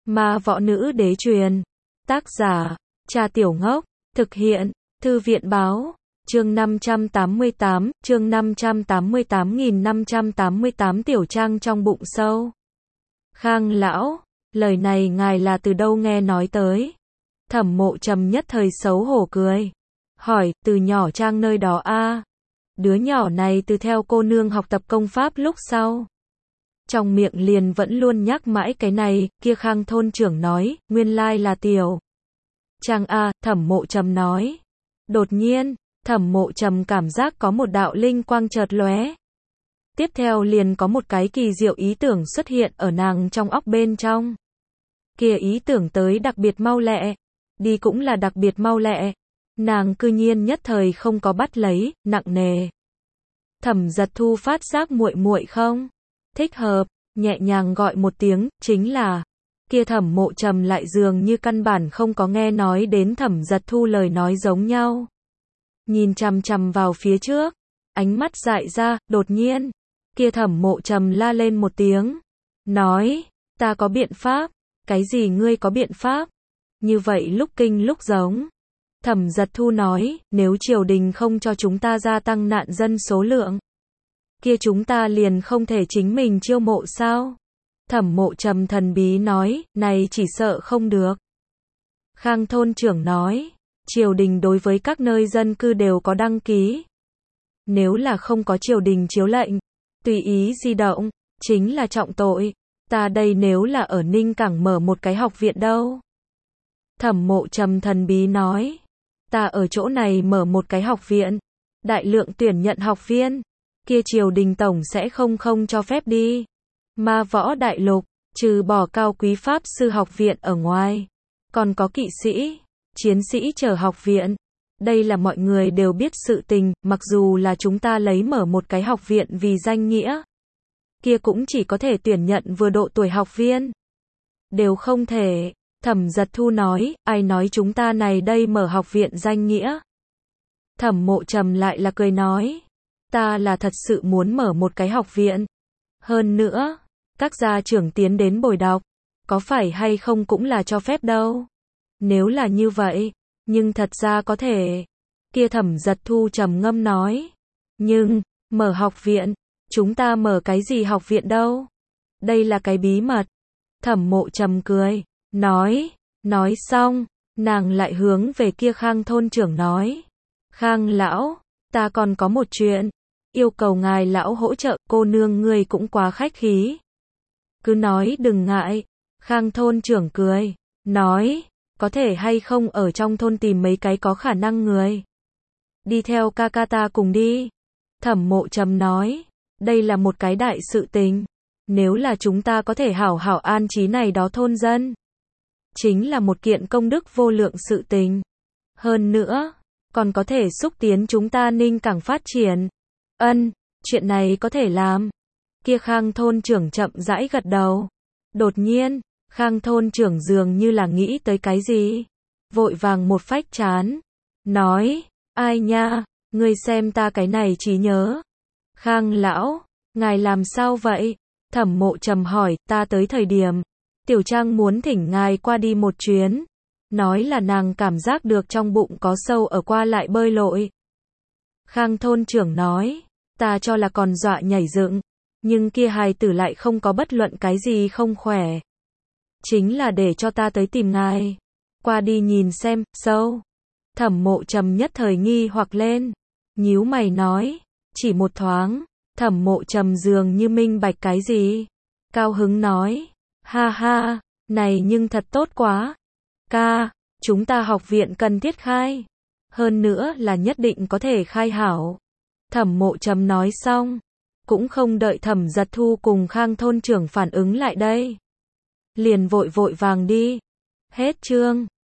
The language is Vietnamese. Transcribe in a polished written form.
Ma võ nữ đế truyền. Tác giả, Trà Tiểu Ngốc. Thực hiện, Thư viện báo. Chương 588, chương 588.588 Tiểu Trang trong bụng sâu. Khang lão, lời này ngài là từ đâu nghe nói tới? Thẩm Mộ Trầm nhất thời xấu hổ cười. Hỏi, từ nhỏ Trang nơi đó a? Đứa nhỏ này từ theo cô nương học tập công pháp lúc sau. Trong miệng liền vẫn luôn nhắc mãi cái này, kia Khang thôn trưởng nói, nguyên lai là Tiểu Trang a, Thẩm Mộ Trầm nói. Đột nhiên, Thẩm Mộ Trầm cảm giác có một đạo linh quang chợt lóe. Tiếp theo liền có một cái kỳ diệu ý tưởng xuất hiện ở nàng trong óc bên trong. Kia ý tưởng tới đặc biệt mau lẹ, đi cũng là đặc biệt mau lẹ. Nàng cư nhiên nhất thời không có bắt lấy, nặng nề. Thẩm Giật Thu phát giác muội muội không thích hợp, nhẹ nhàng gọi một tiếng, chính là. Kia Thẩm Mộ Trầm lại dường như căn bản không có nghe nói đến Thẩm Giật Thu lời nói giống nhau. Nhìn chằm chằm vào phía trước, ánh mắt dại ra, đột nhiên, kia Thẩm Mộ Trầm la lên một tiếng, nói, ta có biện pháp. Cái gì ngươi có biện pháp? Như vậy lúc kinh lúc giống. Thẩm Giật Thu nói, nếu triều đình không cho chúng ta gia tăng nạn dân số lượng, kia chúng ta liền không thể chính mình chiêu mộ sao? Thẩm Mộ Trầm thần bí nói, này chỉ sợ không được. Khang thôn trưởng nói, triều đình đối với các nơi dân cư đều có đăng ký. Nếu là không có triều đình chiếu lệnh, tùy ý di động, chính là trọng tội. Ta đây nếu là ở Ninh Cảng mở một cái học viện đâu? Thẩm Mộ Trầm thần bí nói, ta ở chỗ này mở một cái học viện, đại lượng tuyển nhận học viên, kia triều đình tổng sẽ không cho phép đi. Ma võ đại lục, trừ bỏ cao quý pháp sư học viện ở ngoài, còn có kỵ sĩ, chiến sĩ chờ học viện. Đây là mọi người đều biết sự tình, mặc dù là chúng ta lấy mở một cái học viện vì danh nghĩa, kia cũng chỉ có thể tuyển nhận vừa độ tuổi học viên. Đều không thể. Thẩm Giật Thu nói, ai nói chúng ta này đây mở học viện danh nghĩa? Thẩm Mộ Trầm lại là cười nói, ta là thật sự muốn mở một cái học viện. Hơn nữa, các gia trưởng tiến đến bồi đọc, có phải hay không cũng là cho phép đâu. Nếu là như vậy, nhưng thật ra có thể. Kia Thẩm Giật Thu trầm ngâm nói, nhưng, mở học viện, chúng ta mở cái gì học viện đâu? Đây là cái bí mật. Thẩm Mộ Trầm cười, nói xong, nàng lại hướng về kia Khang thôn trưởng nói, Khang lão, ta còn có một chuyện, yêu cầu ngài lão hỗ trợ, cô nương ngươi cũng quá khách khí. Cứ nói đừng ngại. Khang thôn trưởng cười, nói, có thể hay không ở trong thôn tìm mấy cái có khả năng người. Đi theo ca ca ta cùng đi. Thẩm Mộ Trầm nói, đây là một cái đại sự tình. Nếu là chúng ta có thể hảo hảo an trí này đó thôn dân, chính là một kiện công đức vô lượng sự tình. Hơn nữa, còn có thể xúc tiến chúng ta Ninh Cảng phát triển. Ân, chuyện này có thể làm. Kia Khang thôn trưởng chậm rãi gật đầu. Đột nhiên, Khang thôn trưởng dường như là nghĩ tới cái gì, vội vàng một phách trán, nói, ai nha, ngươi xem ta cái này trí nhớ. Khang lão, ngài làm sao vậy? Thẩm Mộ Trầm hỏi, ta tới thời điểm, Tiểu Trang muốn thỉnh ngài qua đi một chuyến, nói là nàng cảm giác được trong bụng có sâu ở qua lại bơi lội. Khang thôn trưởng nói, ta cho là còn dọa nhảy dựng, nhưng kia hài tử lại không có bất luận cái gì không khỏe. Chính là để cho ta tới tìm ngài, qua đi nhìn xem, sâu. Thẩm Mộ Trầm nhất thời nghi hoặc lên, nhíu mày nói, chỉ một thoáng. Thẩm Mộ Trầm dường như minh bạch cái gì, cao hứng nói, ha ha, này nhưng thật tốt quá. Ca, chúng ta học viện cần thiết khai, hơn nữa là nhất định có thể khai hảo. Thẩm Mộ Trầm nói xong, cũng không đợi Thẩm Giật Thu cùng Khang thôn trưởng phản ứng lại đây, liền vội vàng đi. Hết chương.